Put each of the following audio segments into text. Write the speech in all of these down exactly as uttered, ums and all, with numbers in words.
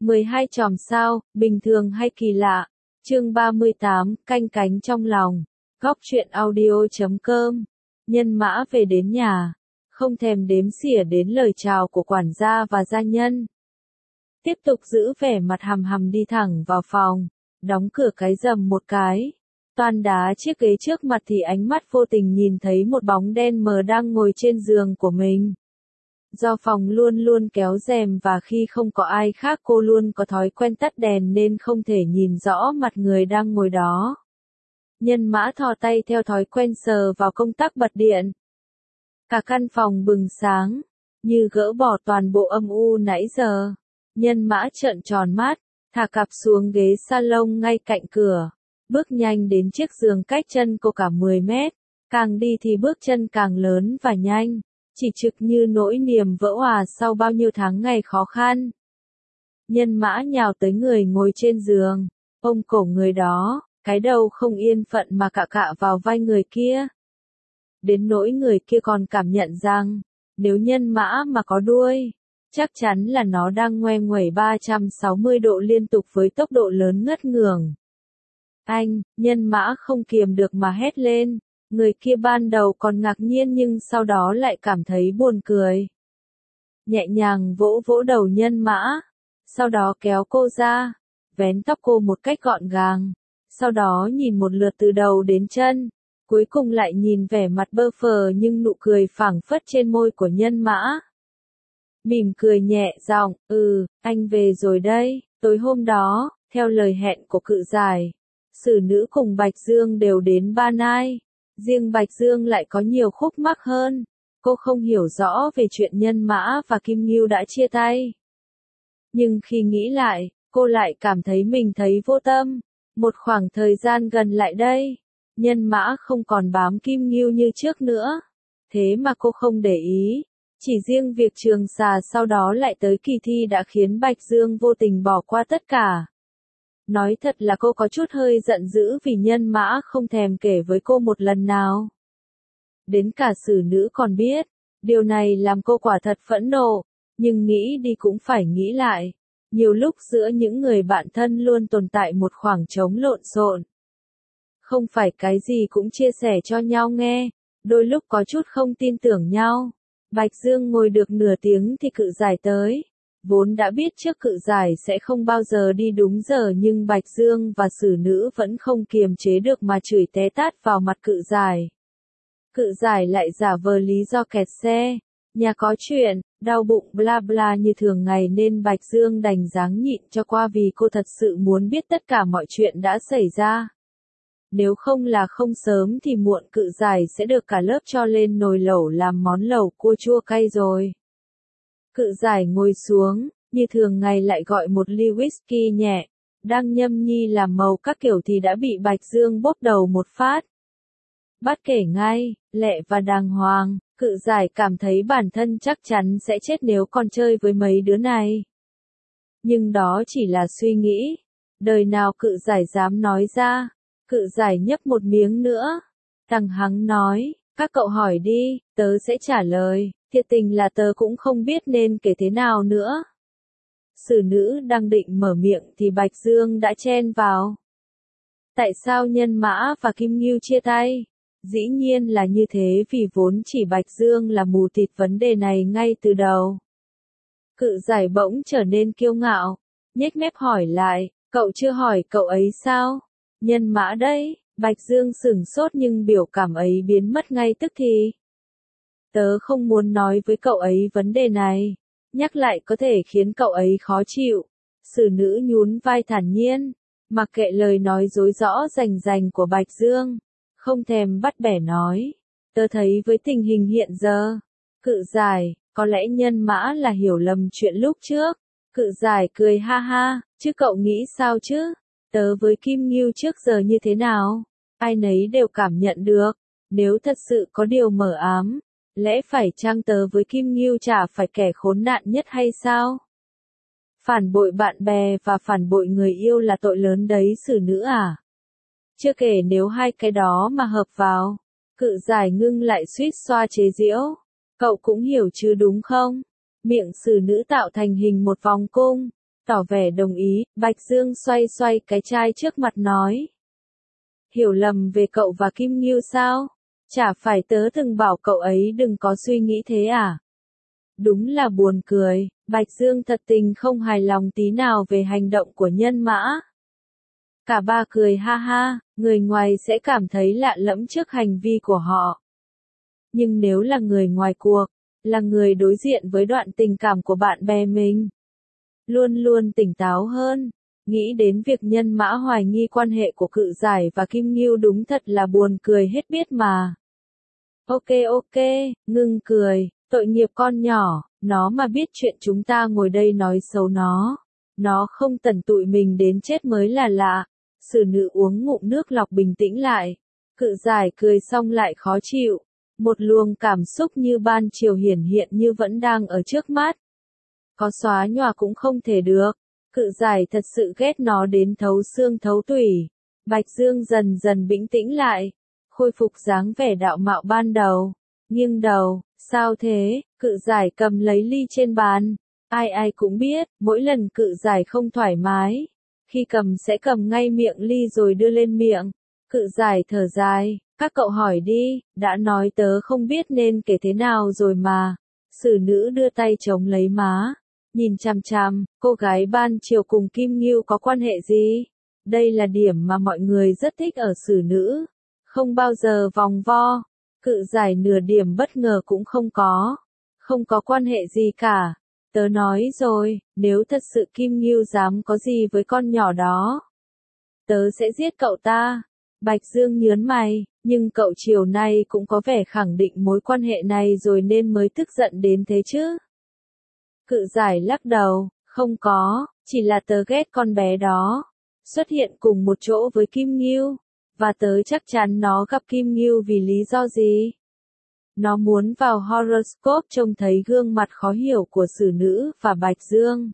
mười hai chòm sao, bình thường hay kỳ lạ. Chương ba mươi tám, canh cánh trong lòng. Góc truyện audio chấm com. Nhân mã về đến nhà, không thèm đếm xỉa đến lời chào của quản gia và gia nhân. Tiếp tục giữ vẻ mặt hầm hầm đi thẳng vào phòng, đóng cửa cái rầm một cái. Toan đá chiếc ghế trước mặt thì ánh mắt vô tình nhìn thấy một bóng đen mờ đang ngồi trên giường của mình. Do phòng luôn luôn kéo rèm và khi không có ai khác cô luôn có thói quen tắt đèn nên không thể nhìn rõ mặt người đang ngồi đó. Nhân mã thò tay theo thói quen sờ vào công tắc bật điện. Cả căn phòng bừng sáng, như gỡ bỏ toàn bộ âm u nãy giờ. Nhân mã trợn tròn mắt, thả cặp xuống ghế salon ngay cạnh cửa. Bước nhanh đến chiếc giường cách chân cô cả mười mét. Càng đi thì bước chân càng lớn và nhanh. Chỉ trực như nỗi niềm vỡ òa sau bao nhiêu tháng ngày khó khăn. Nhân mã nhào tới người ngồi trên giường, ôm cổ người đó, cái đầu không yên phận mà cạ cạ vào vai người kia. Đến nỗi người kia còn cảm nhận rằng, nếu nhân mã mà có đuôi, chắc chắn là nó đang ngoe nguẩy ba trăm sáu mươi độ liên tục với tốc độ lớn ngất ngưởng. Anh, nhân mã không kiềm được mà hét lên. Người kia ban đầu còn ngạc nhiên nhưng sau đó lại cảm thấy buồn cười. Nhẹ nhàng vỗ vỗ đầu nhân mã, sau đó kéo cô ra, vén tóc cô một cách gọn gàng, sau đó nhìn một lượt từ đầu đến chân, cuối cùng lại nhìn vẻ mặt bơ phờ nhưng nụ cười phảng phất trên môi của nhân mã. Mỉm cười nhẹ giọng, ừ, anh về rồi đây. Tối hôm đó, theo lời hẹn của Cự Giải, Sử Nữ cùng Bạch Dương đều đến Ba Nai. Riêng Bạch Dương lại có nhiều khúc mắc hơn. Cô không hiểu rõ về chuyện nhân mã và Kim Ngưu đã chia tay. Nhưng khi nghĩ lại, cô lại cảm thấy mình thấy vô tâm. Một khoảng thời gian gần lại đây, nhân mã không còn bám Kim Ngưu như trước nữa. Thế mà cô không để ý. Chỉ riêng việc Trường Xà sau đó lại tới kỳ thi đã khiến Bạch Dương vô tình bỏ qua tất cả. Nói thật là cô có chút hơi giận dữ vì nhân mã không thèm kể với cô một lần nào. Đến cả Sử Nữ còn biết, điều này làm cô quả thật phẫn nộ, nhưng nghĩ đi cũng phải nghĩ lại. Nhiều lúc giữa những người bạn thân luôn tồn tại một khoảng trống lộn xộn. Không phải cái gì cũng chia sẻ cho nhau nghe, đôi lúc có chút không tin tưởng nhau. Bạch Dương ngồi được nửa tiếng thì Cự Giải tới. Vốn đã biết trước Cự Giải sẽ không bao giờ đi đúng giờ nhưng Bạch Dương và Sử Nữ vẫn không kiềm chế được mà chửi té tát vào mặt Cự Giải. Cự Giải lại giả vờ lý do kẹt xe, nhà có chuyện, đau bụng bla bla như thường ngày nên Bạch Dương đành dáng nhịn cho qua vì cô thật sự muốn biết tất cả mọi chuyện đã xảy ra. Nếu không là không sớm thì muộn Cự Giải sẽ được cả lớp cho lên nồi lẩu làm món lẩu cua chua cay rồi. Cự Giải ngồi xuống, như thường ngày lại gọi một ly whisky nhẹ, đang nhâm nhi làm màu các kiểu thì đã bị Bạch Dương bóp đầu một phát. Bắt kể ngay, lẹ và đàng hoàng, Cự Giải cảm thấy bản thân chắc chắn sẽ chết nếu còn chơi với mấy đứa này. Nhưng đó chỉ là suy nghĩ, đời nào Cự Giải dám nói ra. Cự Giải nhấp một miếng nữa, thằng hắng nói, các cậu hỏi đi, tớ sẽ trả lời. Thiệt tình là tớ cũng không biết nên kể thế nào nữa. Sử Nữ đang định mở miệng thì Bạch Dương đã chen vào. Tại sao nhân mã và Kim Ngưu chia tay? Dĩ nhiên là như thế vì vốn chỉ Bạch Dương là mù tịt vấn đề này ngay từ đầu. Cự Giải bỗng trở nên kiêu ngạo, nhếch mép hỏi lại, cậu chưa hỏi cậu ấy sao? Nhân mã đấy, Bạch Dương sửng sốt nhưng biểu cảm ấy biến mất ngay tức thì. Tớ không muốn nói với cậu ấy vấn đề này, nhắc lại có thể khiến cậu ấy khó chịu. Sử Nữ nhún vai thản nhiên, mặc kệ lời nói dối rõ rành rành của Bạch Dương, không thèm bắt bẻ nói. Tớ thấy với tình hình hiện giờ, Cự Giải, có lẽ nhân mã là hiểu lầm chuyện lúc trước. Cự Giải cười ha ha, chứ cậu nghĩ sao chứ? Tớ với Kim Ngưu trước giờ như thế nào? Ai nấy đều cảm nhận được, nếu thật sự có điều mờ ám. Lẽ phải chăng tớ với Kim Ngưu chả phải kẻ khốn nạn nhất hay sao? Phản bội bạn bè và phản bội người yêu là tội lớn đấy Sử Nữ à? Chưa kể nếu hai cái đó mà hợp vào. Cự Giải ngưng lại suýt xoa chế giễu. Cậu cũng hiểu chứ đúng không? Miệng Sử Nữ tạo thành hình một vòng cung. tỏ vẻ đồng ý, Bạch Dương xoay xoay cái chai trước mặt nói. Hiểu lầm về cậu và Kim Ngưu sao? Chả phải tớ từng bảo cậu ấy đừng có suy nghĩ thế à? Đúng là buồn cười, Bạch Dương thật tình không hài lòng tí nào về hành động của Nhân Mã. Cả ba cười ha ha, người ngoài sẽ cảm thấy lạ lẫm trước hành vi của họ. Nhưng nếu là người ngoài cuộc, là người đối diện với đoạn tình cảm của bạn bè mình, luôn luôn tỉnh táo hơn. Nghĩ đến việc Nhân Mã hoài nghi quan hệ của Cự Giải và Kim Ngưu đúng thật là buồn cười hết biết mà. Ok ok, ngưng cười, tội nghiệp con nhỏ, nó mà biết chuyện chúng ta ngồi đây nói xấu nó, nó không tẩn tụi mình đến chết mới là lạ. Sử nữ uống ngụm nước lọc bình tĩnh lại. Cự Giải cười xong lại khó chịu. Một luồng cảm xúc như ban chiều hiển hiện như vẫn đang ở trước mắt. Có xóa nhòa cũng không thể được. Cự Giải thật sự ghét nó đến thấu xương thấu tủy. Bạch Dương dần dần bình tĩnh lại. Khôi phục dáng vẻ đạo mạo ban đầu. Nghiêng đầu, sao thế? Cự Giải cầm lấy ly trên bàn. Ai ai cũng biết, mỗi lần Cự Giải không thoải mái, khi cầm sẽ cầm ngay miệng ly rồi đưa lên miệng. Cự Giải thở dài, các cậu hỏi đi, đã nói tớ không biết nên kể thế nào rồi mà. Sử nữ đưa tay chống lấy má, nhìn chằm chằm, cô gái ban chiều cùng Kim Ngưu có quan hệ gì? Đây là điểm mà mọi người rất thích ở sử nữ, không bao giờ vòng vo. Cự Giải nửa điểm bất ngờ cũng không có, không có quan hệ gì cả. Tớ nói rồi, nếu thật sự Kim Ngưu dám có gì với con nhỏ đó, tớ sẽ giết cậu ta. Bạch Dương nhớn mày, nhưng cậu chiều nay cũng có vẻ khẳng định mối quan hệ này rồi nên mới tức giận đến thế chứ. Cự Giải lắc đầu, không có, chỉ là tớ ghét con bé đó, xuất hiện cùng một chỗ với Kim Ngưu, và tớ chắc chắn nó gặp Kim Ngưu vì lý do gì. Nó muốn vào horoscope trông thấy gương mặt khó hiểu của sử nữ và Bạch Dương.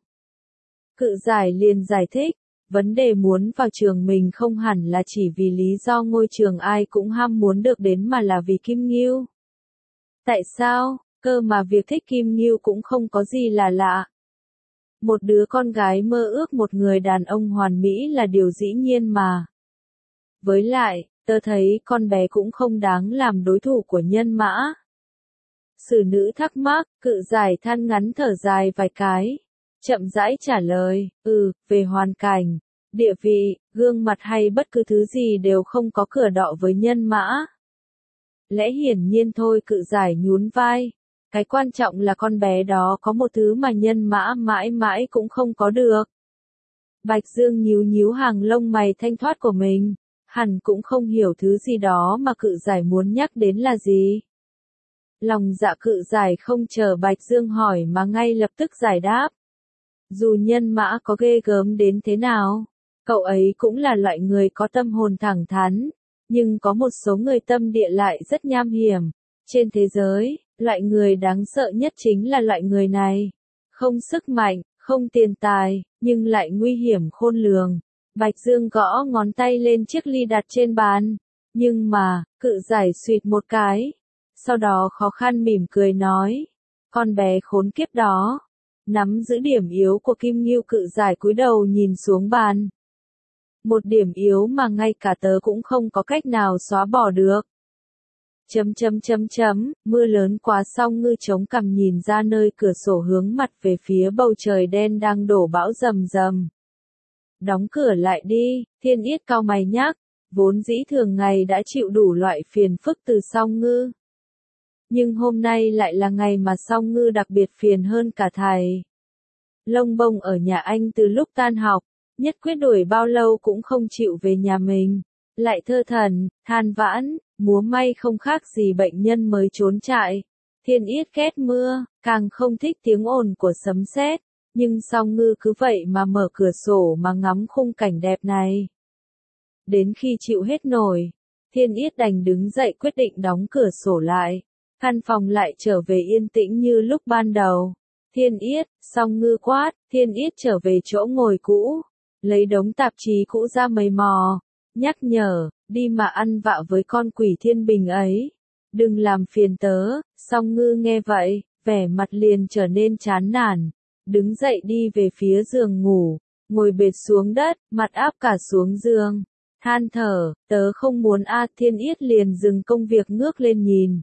Cự Giải liền giải thích, vấn đề muốn vào trường mình không hẳn là chỉ vì lý do ngôi trường ai cũng ham muốn được đến mà là vì Kim Ngưu. Tại sao? Cơ mà việc thích Kim Ngưu cũng không có gì là lạ. Một đứa con gái mơ ước một người đàn ông hoàn mỹ là điều dĩ nhiên mà. Với lại, tớ thấy con bé cũng không đáng làm đối thủ của Nhân Mã. Sử nữ thắc mắc, Cự Giải than ngắn thở dài vài cái. Chậm rãi trả lời, ừ, về hoàn cảnh, địa vị, gương mặt hay bất cứ thứ gì đều không có cửa đọ với Nhân Mã. Lẽ hiển nhiên thôi. Cự Giải nhún vai. Cái quan trọng là con bé đó có một thứ mà Nhân Mã mãi mãi cũng không có được. Bạch Dương nhíu nhíu hàng lông mày thanh thoát của mình. Hẳn cũng không hiểu thứ gì đó mà Cự Giải muốn nhắc đến là gì. Lòng dạ Cự Giải không chờ Bạch Dương hỏi mà ngay lập tức giải đáp. Dù Nhân Mã có ghê gớm đến thế nào, cậu ấy cũng là loại người có tâm hồn thẳng thắn, nhưng có một số người tâm địa lại rất nham hiểm. Trên thế giới, loại người đáng sợ nhất chính là loại người này. Không sức mạnh, không tiền tài, nhưng lại nguy hiểm khôn lường. Bạch Dương gõ ngón tay lên chiếc ly đặt trên bàn. Nhưng mà, Cự Giải suýt một cái. Sau đó khó khăn mỉm cười nói. Con bé khốn kiếp đó. Nắm giữ điểm yếu của Kim Ngưu. Cự Giải cúi đầu nhìn xuống bàn. Một điểm yếu mà ngay cả tớ cũng không có cách nào xóa bỏ được. Chấm chấm chấm chấm, mưa lớn quá. Song Ngư chống cằm nhìn ra nơi cửa sổ hướng mặt về phía bầu trời đen đang đổ bão rầm rầm. Đóng cửa lại đi, Thiên Yết cau mày nhắc, vốn dĩ thường ngày đã chịu đủ loại phiền phức từ Song Ngư. Nhưng hôm nay lại là ngày mà Song Ngư đặc biệt phiền hơn cả thầy. Lông bông ở nhà anh từ lúc tan học, nhất quyết đuổi bao lâu cũng không chịu về nhà mình. Lại thơ thẩn, than vãn, múa may không khác gì bệnh nhân mới trốn trại. Thiên Yết ghét mưa, càng không thích tiếng ồn của sấm sét. Nhưng Song Ngư cứ vậy mà mở cửa sổ mà ngắm khung cảnh đẹp này. Đến khi chịu hết nổi, Thiên Yết đành đứng dậy quyết định đóng cửa sổ lại. Căn phòng lại trở về yên tĩnh như lúc ban đầu. Thiên Yết, Song Ngư quát, Thiên Yết trở về chỗ ngồi cũ. Lấy đống tạp chí cũ ra mày mò. Nhắc nhở, đi mà ăn vạ với con quỷ Thiên Bình ấy. Đừng làm phiền tớ. Song Ngư nghe vậy, vẻ mặt liền trở nên chán nản. đứng dậy đi về phía giường ngủ, ngồi bệt xuống đất, mặt áp cả xuống giường, than thở, tớ không muốn a. Thiên Yết liền dừng công việc ngước lên nhìn.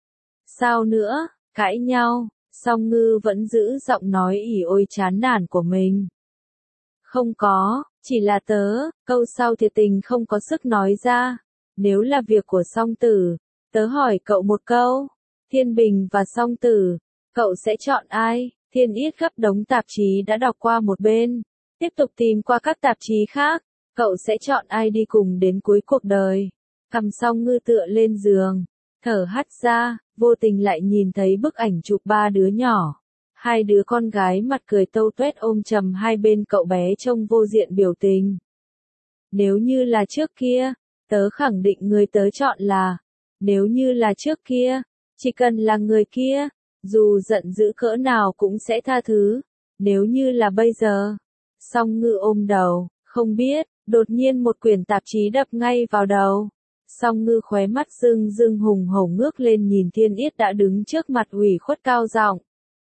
Sao nữa, cãi nhau, Song Ngư vẫn giữ giọng nói ỉ ôi chán nản của mình. Không có, chỉ là tớ, câu sau thiệt tình không có sức nói ra. Nếu là việc của Song Tử, tớ hỏi cậu một câu, Thiên Bình và Song Tử, cậu sẽ chọn ai? Thiên Yết gấp đống tạp chí đã đọc qua một bên, tiếp tục tìm qua các tạp chí khác, cậu sẽ chọn ai đi cùng đến cuối cuộc đời? Cầm Song Ngư tựa lên giường, thở hắt ra, vô tình lại nhìn thấy bức ảnh chụp ba đứa nhỏ. Hai đứa con gái mặt cười tâu tuét ôm chầm hai bên cậu bé trông vô diện biểu tình. Nếu như là trước kia, tớ khẳng định người tớ chọn là, nếu như là trước kia, chỉ cần là người kia, dù giận dữ cỡ nào cũng sẽ tha thứ, nếu như là bây giờ. Song Ngư ôm đầu, không biết, đột nhiên một quyển tạp chí đập ngay vào đầu. Song Ngư khóe mắt rưng rưng hùng hổ ngước lên nhìn Thiên Yết đã đứng trước mặt ủy khuất cao giọng.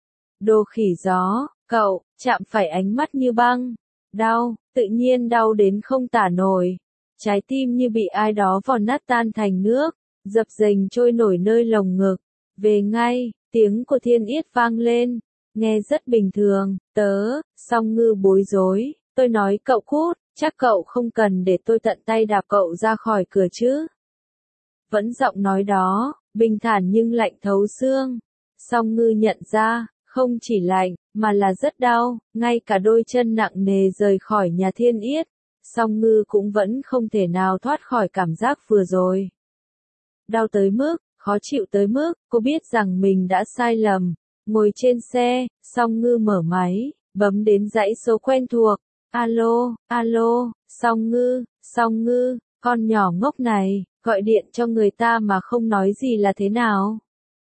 Đồ khỉ gió, cậu, chạm phải ánh mắt như băng. Đau, tự nhiên đau đến không tả nổi. Trái tim như bị ai đó vò nát tan thành nước, dập dềnh trôi nổi nơi lồng ngực. Về ngay, tiếng của Thiên Yết vang lên, nghe rất bình thường, tớ, Song Ngư bối rối, tôi nói cậu cút, chắc cậu không cần để tôi tận tay đạp cậu ra khỏi cửa chứ. Vẫn giọng nói đó, bình thản nhưng lạnh thấu xương. Song Ngư nhận ra, không chỉ lạnh, mà là rất đau, ngay cả đôi chân nặng nề rời khỏi nhà Thiên Yết, Song Ngư cũng vẫn không thể nào thoát khỏi cảm giác vừa rồi. Đau tới mức, khó chịu tới mức, cô biết rằng mình đã sai lầm. Ngồi trên xe, Song Ngư mở máy, bấm đến dãy số quen thuộc. Alo, alo, Song Ngư, Song Ngư, con nhỏ ngốc này, gọi điện cho người ta mà không nói gì là thế nào?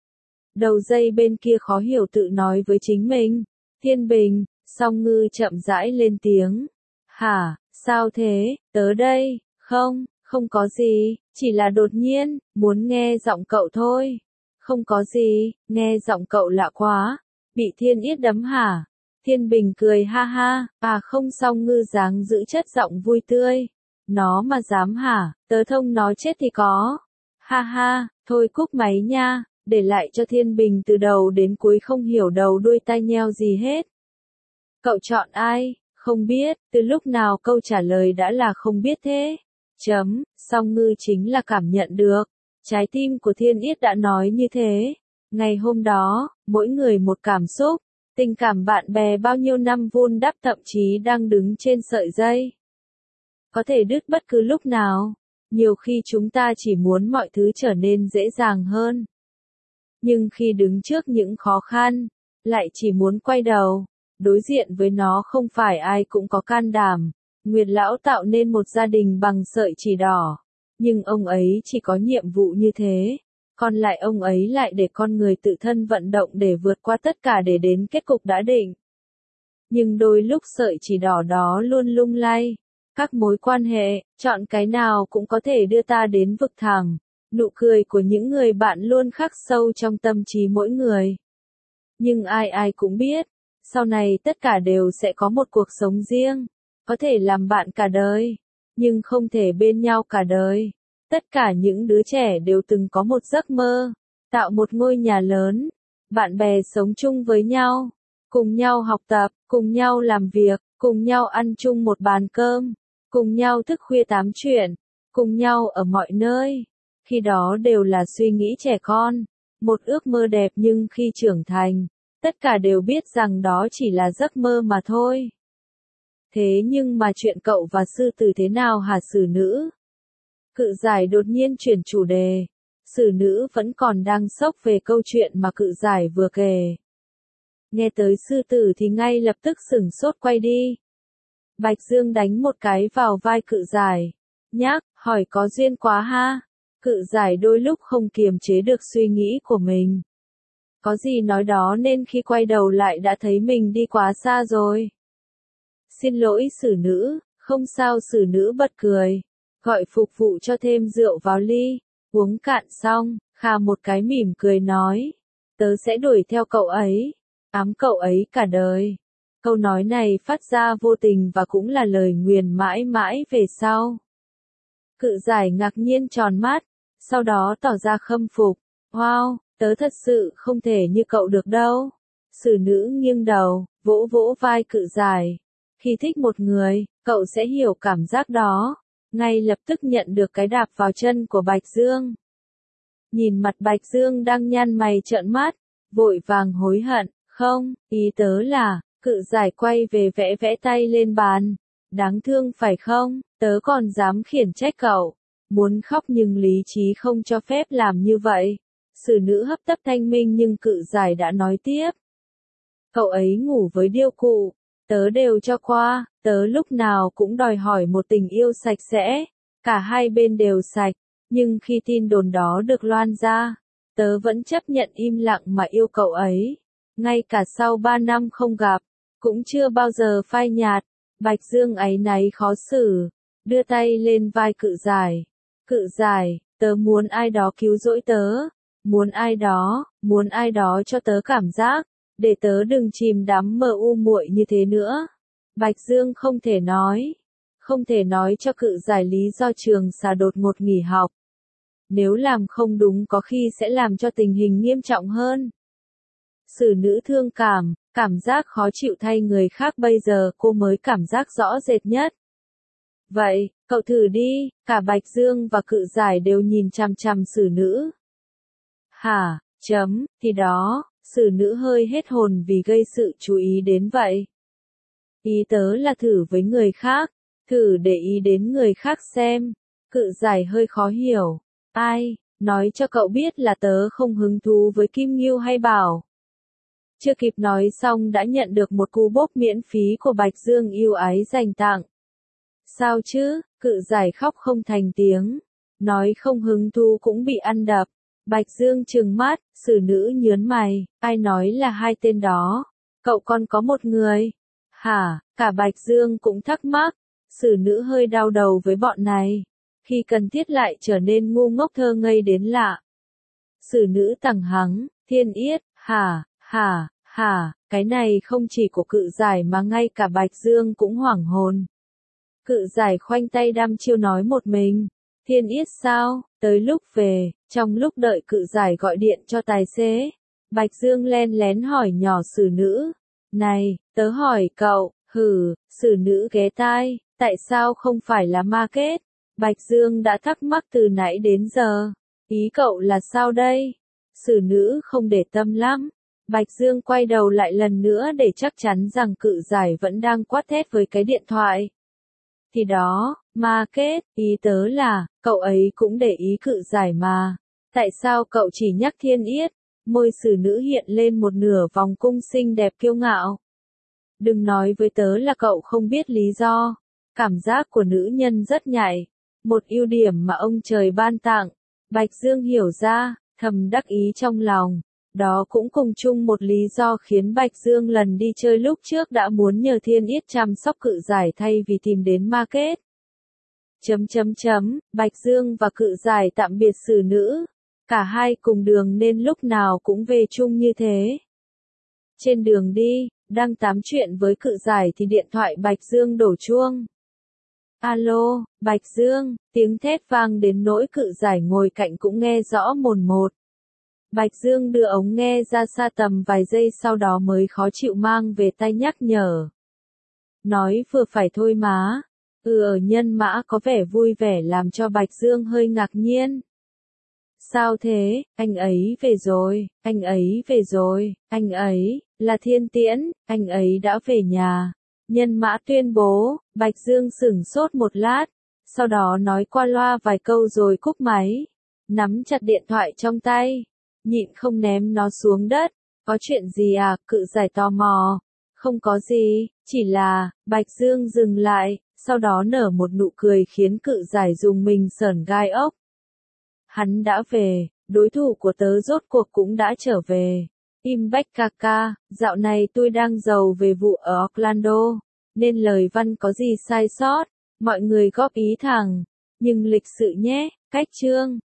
Đầu dây bên kia khó hiểu tự nói với chính mình. Thiên Bình, Song Ngư chậm rãi lên tiếng. Hả, sao thế, tớ đây, không, không có gì, chỉ là đột nhiên, muốn nghe giọng cậu thôi. Không có gì, nghe giọng cậu lạ quá. Bị Thiên Yết đấm hả? Thiên Bình cười ha ha, à không. Song Ngư dáng giữ chất giọng vui tươi. Nó mà dám hả, tớ thông nó chết thì có. Ha ha, thôi cúp máy nha, để lại cho Thiên Bình từ đầu đến cuối không hiểu đầu đuôi tai nheo gì hết. Cậu chọn ai? Không biết, từ lúc nào câu trả lời đã là không biết thế. Chấm, Song Ngư chính là cảm nhận được. Trái tim của Thiên Yết đã nói như thế. Ngày hôm đó, mỗi người một cảm xúc, tình cảm bạn bè bao nhiêu năm vun đắp thậm chí đang đứng trên sợi dây. Có thể đứt bất cứ lúc nào. Nhiều khi chúng ta chỉ muốn mọi thứ trở nên dễ dàng hơn. Nhưng khi đứng trước những khó khăn, lại chỉ muốn quay đầu. Đối diện với nó không phải ai cũng có can đảm. Nguyệt Lão tạo nên một gia đình bằng sợi chỉ đỏ. Nhưng ông ấy chỉ có nhiệm vụ như thế. Còn lại ông ấy lại để con người tự thân vận động để vượt qua tất cả để đến kết cục đã định. Nhưng đôi lúc sợi chỉ đỏ đó luôn lung lay. Các mối quan hệ, chọn cái nào cũng có thể đưa ta đến vực thẳm. Nụ cười của những người bạn luôn khắc sâu trong tâm trí mỗi người. Nhưng ai ai cũng biết, sau này tất cả đều sẽ có một cuộc sống riêng. Có thể làm bạn cả đời, nhưng không thể bên nhau cả đời. Tất cả những đứa trẻ đều từng có một giấc mơ, tạo một ngôi nhà lớn, bạn bè sống chung với nhau, cùng nhau học tập, cùng nhau làm việc, cùng nhau ăn chung một bàn cơm, cùng nhau thức khuya tám chuyện, cùng nhau ở mọi nơi. Khi đó đều là suy nghĩ trẻ con, một ước mơ đẹp, nhưng khi trưởng thành, tất cả đều biết rằng đó chỉ là giấc mơ mà thôi. Thế nhưng mà chuyện cậu và sư tử thế nào hả Sử Nữ? Cự giải đột nhiên chuyển chủ đề. Sử Nữ vẫn còn đang sốc về câu chuyện mà cự giải vừa kể. Nghe tới sư tử thì ngay lập tức sửng sốt quay đi. Bạch Dương đánh một cái vào vai cự giải. Nhác, hỏi có duyên quá ha. Cự giải đôi lúc không kiềm chế được suy nghĩ của mình. Có gì nói đó nên khi quay đầu lại đã thấy mình đi quá xa rồi. Xin lỗi Sử Nữ, không sao. Sử Nữ bật cười, gọi phục vụ cho thêm rượu vào ly, uống cạn xong, khà một cái mỉm cười nói, tớ sẽ đuổi theo cậu ấy, ám cậu ấy cả đời. Câu nói này phát ra vô tình và cũng là lời nguyền mãi mãi về sau. Cự giải ngạc nhiên tròn mắt, sau đó tỏ ra khâm phục. Wow, tớ thật sự không thể như cậu được đâu. Sử nữ nghiêng đầu, vỗ vỗ vai cự giải. Khi thích một người, cậu sẽ hiểu cảm giác đó. Ngay lập tức nhận được cái đạp vào chân của Bạch Dương. Nhìn mặt Bạch Dương đang nhăn mày trợn mắt, vội vàng hối hận. Không, ý tớ là, cự giải quay về vẽ vẽ tay lên bàn. Đáng thương phải không, tớ còn dám khiển trách cậu. Muốn khóc nhưng lý trí không cho phép làm như vậy. Sử nữ hấp tấp thanh minh nhưng cự giải đã nói tiếp. Cậu ấy ngủ với điêu cụ, tớ đều cho qua, tớ lúc nào cũng đòi hỏi một tình yêu sạch sẽ, cả hai bên đều sạch, nhưng khi tin đồn đó được loan ra, tớ vẫn chấp nhận im lặng mà yêu cậu ấy. Ngay cả sau ba năm không gặp, cũng chưa bao giờ phai nhạt. Bạch Dương áy náy khó xử, đưa tay lên vai cự giải. Cự giải, tớ muốn ai đó cứu rỗi tớ, muốn ai đó, muốn ai đó cho tớ cảm giác, để tớ đừng chìm đắm mờ u muội như thế nữa. Bạch Dương không thể nói, không thể nói cho cự giải lý do trường xà đột ngột nghỉ học. Nếu làm không đúng có khi sẽ làm cho tình hình nghiêm trọng hơn. Sử nữ thương cảm, cảm giác khó chịu thay người khác bây giờ cô mới cảm giác rõ rệt nhất. Vậy, cậu thử đi, cả Bạch Dương và cự giải đều nhìn chằm chằm sử nữ. Hả, chấm, thì đó, sử nữ hơi hết hồn vì gây sự chú ý đến vậy. Ý tớ là thử với người khác, thử để ý đến người khác xem. Cự giải hơi khó hiểu. Ai, nói cho cậu biết là tớ không hứng thú với Kim Ngưu hay Bảo. Chưa kịp nói xong đã nhận được một cú bốp miễn phí của Bạch Dương yêu ái dành tặng. Sao chứ, cự giải khóc không thành tiếng. Nói không hứng thú cũng bị ăn đập. Bạch Dương trừng mắt, sử nữ nhớn mày, ai nói là hai tên đó? Cậu còn có một người. Hả, cả Bạch Dương cũng thắc mắc. Sử nữ hơi đau đầu với bọn này. Khi cần thiết lại trở nên ngu ngốc thơ ngây đến lạ. Sử nữ tằng hắng, thiên yết, hả, hả, hả, cái này không chỉ của cự giải mà ngay cả Bạch Dương cũng hoảng hồn. Cự giải khoanh tay đăm chiêu nói một mình. Thiên yết sao, tới lúc về, trong lúc đợi cự giải gọi điện cho tài xế, Bạch Dương len lén hỏi nhỏ sử nữ. Này, tớ hỏi cậu, hử, sử nữ ghé tai, tại sao không phải là market? Bạch Dương đã thắc mắc từ nãy đến giờ. Ý cậu là sao đây? Sử nữ không để tâm lắm. Bạch Dương quay đầu lại lần nữa để chắc chắn rằng cự giải vẫn đang quát thét với cái điện thoại. Thì đó, market, ý tớ là, cậu ấy cũng để ý cự giải mà. Tại sao cậu chỉ nhắc thiên yết? Môi sử nữ hiện lên một nửa vòng cung xinh đẹp kiêu ngạo. Đừng nói với tớ là cậu không biết lý do. Cảm giác của nữ nhân rất nhạy. Một ưu điểm mà ông trời ban tặng. Bạch Dương hiểu ra, thầm đắc ý trong lòng. Đó cũng cùng chung một lý do khiến Bạch Dương lần đi chơi lúc trước đã muốn nhờ thiên yết chăm sóc cự giải thay vì tìm đến market. Chấm chấm chấm, Bạch Dương và cự giải tạm biệt sử nữ. Cả hai cùng đường nên lúc nào cũng về chung như thế. Trên đường đi, đang tám chuyện với cự giải thì điện thoại Bạch Dương đổ chuông. Alo, Bạch Dương, tiếng thét vang đến nỗi cự giải ngồi cạnh cũng nghe rõ mồn một. Bạch Dương đưa ống nghe ra xa tầm vài giây sau đó mới khó chịu mang về tay nhắc nhở. Nói vừa phải thôi má. Ừ ở nhân mã có vẻ vui vẻ làm cho Bạch Dương hơi ngạc nhiên. Sao thế, anh ấy về rồi, anh ấy về rồi, anh ấy, là Thiên Tiễn, anh ấy đã về nhà. Nhân mã tuyên bố, Bạch Dương sửng sốt một lát, sau đó nói qua loa vài câu rồi cúp máy. Nắm chặt điện thoại trong tay, nhịn không ném nó xuống đất. Có chuyện gì à, cự giải tò mò. Không có gì, chỉ là, Bạch Dương dừng lại, sau đó nở một nụ cười khiến cự giải dùng mình sởn gai ốc. Hắn đã về, đối thủ của tớ rốt cuộc cũng đã trở về. Impact ca ca, dạo này tôi đang giàu về vụ ở Orlando, nên lời văn có gì sai sót, mọi người góp ý thẳng. Nhưng lịch sự nhé, cách chương.